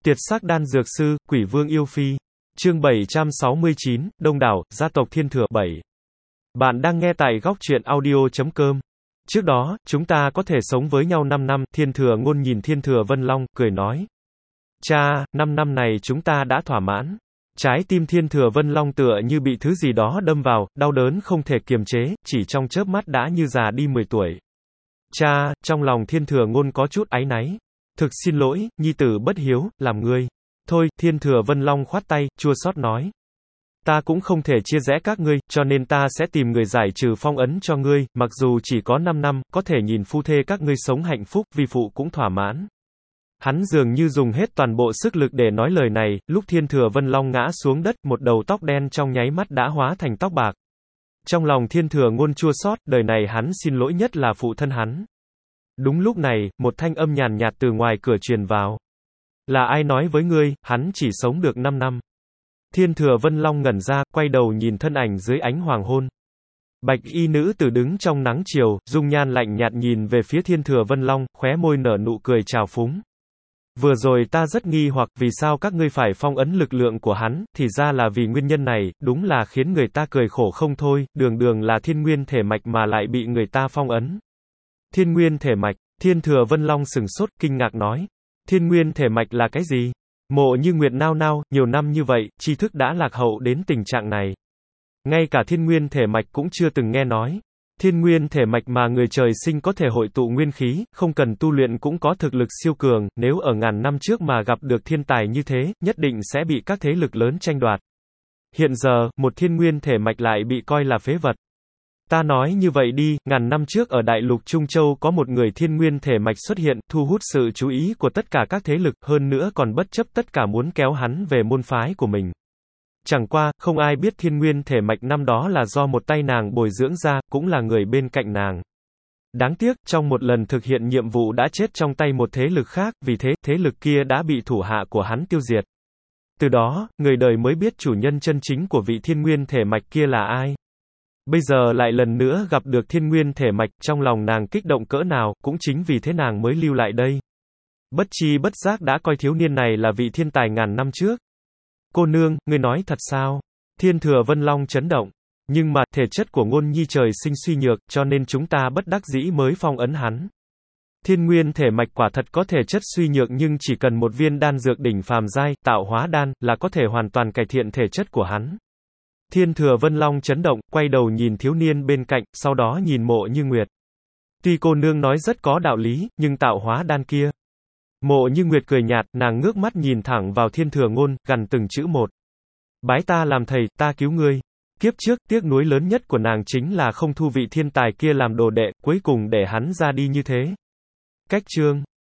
Tiệt sắc đan dược sư, Quỷ Vương yêu phi. Chương 769, Đông đảo, gia tộc Thiên Thừa 7. Bạn đang nghe tại góc truyện audio.com. Trước đó, chúng ta có thể sống với nhau 5 năm, Thiên Thừa Ngôn nhìn Thiên Thừa Vân Long, cười nói. Cha, 5 năm này chúng ta đã thỏa mãn. Trái tim Thiên Thừa Vân Long tựa như bị thứ gì đó đâm vào, đau đớn không thể kiềm chế, chỉ trong chớp mắt đã như già đi 10 tuổi. Cha, trong lòng Thiên Thừa Ngôn có chút áy náy. Thực xin lỗi, nhi tử bất hiếu, làm ngươi. Thôi, Thiên Thừa Vân Long khoát tay, chua xót nói. Ta cũng không thể chia rẽ các ngươi, cho nên ta sẽ tìm người giải trừ phong ấn cho ngươi, mặc dù chỉ có 5 năm, có thể nhìn phu thê các ngươi sống hạnh phúc, vi phụ cũng thỏa mãn. Hắn dường như dùng hết toàn bộ sức lực để nói lời này, lúc Thiên Thừa Vân Long ngã xuống đất, một đầu tóc đen trong nháy mắt đã hóa thành tóc bạc. Trong lòng Thiên Thừa Ngôn chua xót, đời này hắn xin lỗi nhất là phụ thân hắn. Đúng lúc này, một thanh âm nhàn nhạt từ ngoài cửa truyền vào. Là ai nói với ngươi, hắn chỉ sống được 5 năm. Thiên Thừa Vân Long ngẩn ra, quay đầu nhìn thân ảnh dưới ánh hoàng hôn. Bạch y nữ tử đứng trong nắng chiều, dung nhan lạnh nhạt nhìn về phía Thiên Thừa Vân Long, khóe môi nở nụ cười trào phúng. Vừa rồi ta rất nghi hoặc vì sao các ngươi phải phong ấn lực lượng của hắn, thì ra là vì nguyên nhân này, đúng là khiến người ta cười khổ không thôi, đường đường là thiên nguyên thể mạch mà lại bị người ta phong ấn. Thiên nguyên thể mạch, Thiên Thừa Vân Long sừng sốt, kinh ngạc nói. Thiên nguyên thể mạch là cái gì? Mộ Như Nguyệt nao nao, nhiều năm như vậy, tri thức đã lạc hậu đến tình trạng này. Ngay cả thiên nguyên thể mạch cũng chưa từng nghe nói. Thiên nguyên thể mạch mà người trời sinh có thể hội tụ nguyên khí, không cần tu luyện cũng có thực lực siêu cường, nếu ở ngàn năm trước mà gặp được thiên tài như thế, nhất định sẽ bị các thế lực lớn tranh đoạt. Hiện giờ, một thiên nguyên thể mạch lại bị coi là phế vật. Ta nói như vậy đi, ngàn năm trước ở Đại lục Trung Châu có một người thiên nguyên thể mạch xuất hiện, thu hút sự chú ý của tất cả các thế lực, hơn nữa còn bất chấp tất cả muốn kéo hắn về môn phái của mình. Chẳng qua, không ai biết thiên nguyên thể mạch năm đó là do một tay nàng bồi dưỡng ra, cũng là người bên cạnh nàng. Đáng tiếc, trong một lần thực hiện nhiệm vụ đã chết trong tay một thế lực khác, vì thế, thế lực kia đã bị thủ hạ của hắn tiêu diệt. Từ đó, người đời mới biết chủ nhân chân chính của vị thiên nguyên thể mạch kia là ai. Bây giờ lại lần nữa gặp được thiên nguyên thể mạch, trong lòng nàng kích động cỡ nào, cũng chính vì thế nàng mới lưu lại đây. Bất chi bất giác đã coi thiếu niên này là vị thiên tài ngàn năm trước. Cô nương, ngươi nói thật sao? Thiên Thừa Vân Long chấn động. Nhưng mà, thể chất của Ngôn Nhi trời sinh suy nhược, cho nên chúng ta bất đắc dĩ mới phong ấn hắn. Thiên nguyên thể mạch quả thật có thể chất suy nhược nhưng chỉ cần một viên đan dược đỉnh phàm giai, tạo hóa đan, là có thể hoàn toàn cải thiện thể chất của hắn. Thiên Thừa Vân Long chấn động, quay đầu nhìn thiếu niên bên cạnh, sau đó nhìn Mộ Như Nguyệt. Tuy cô nương nói rất có đạo lý, nhưng tạo hóa đan kia. Mộ Như Nguyệt cười nhạt, nàng ngước mắt nhìn thẳng vào Thiên Thừa Ngôn, gằn từng chữ một. Bái ta làm thầy, ta cứu ngươi. Kiếp trước, tiếc nuối lớn nhất của nàng chính là không thu vị thiên tài kia làm đồ đệ, cuối cùng để hắn ra đi như thế. Cách chương.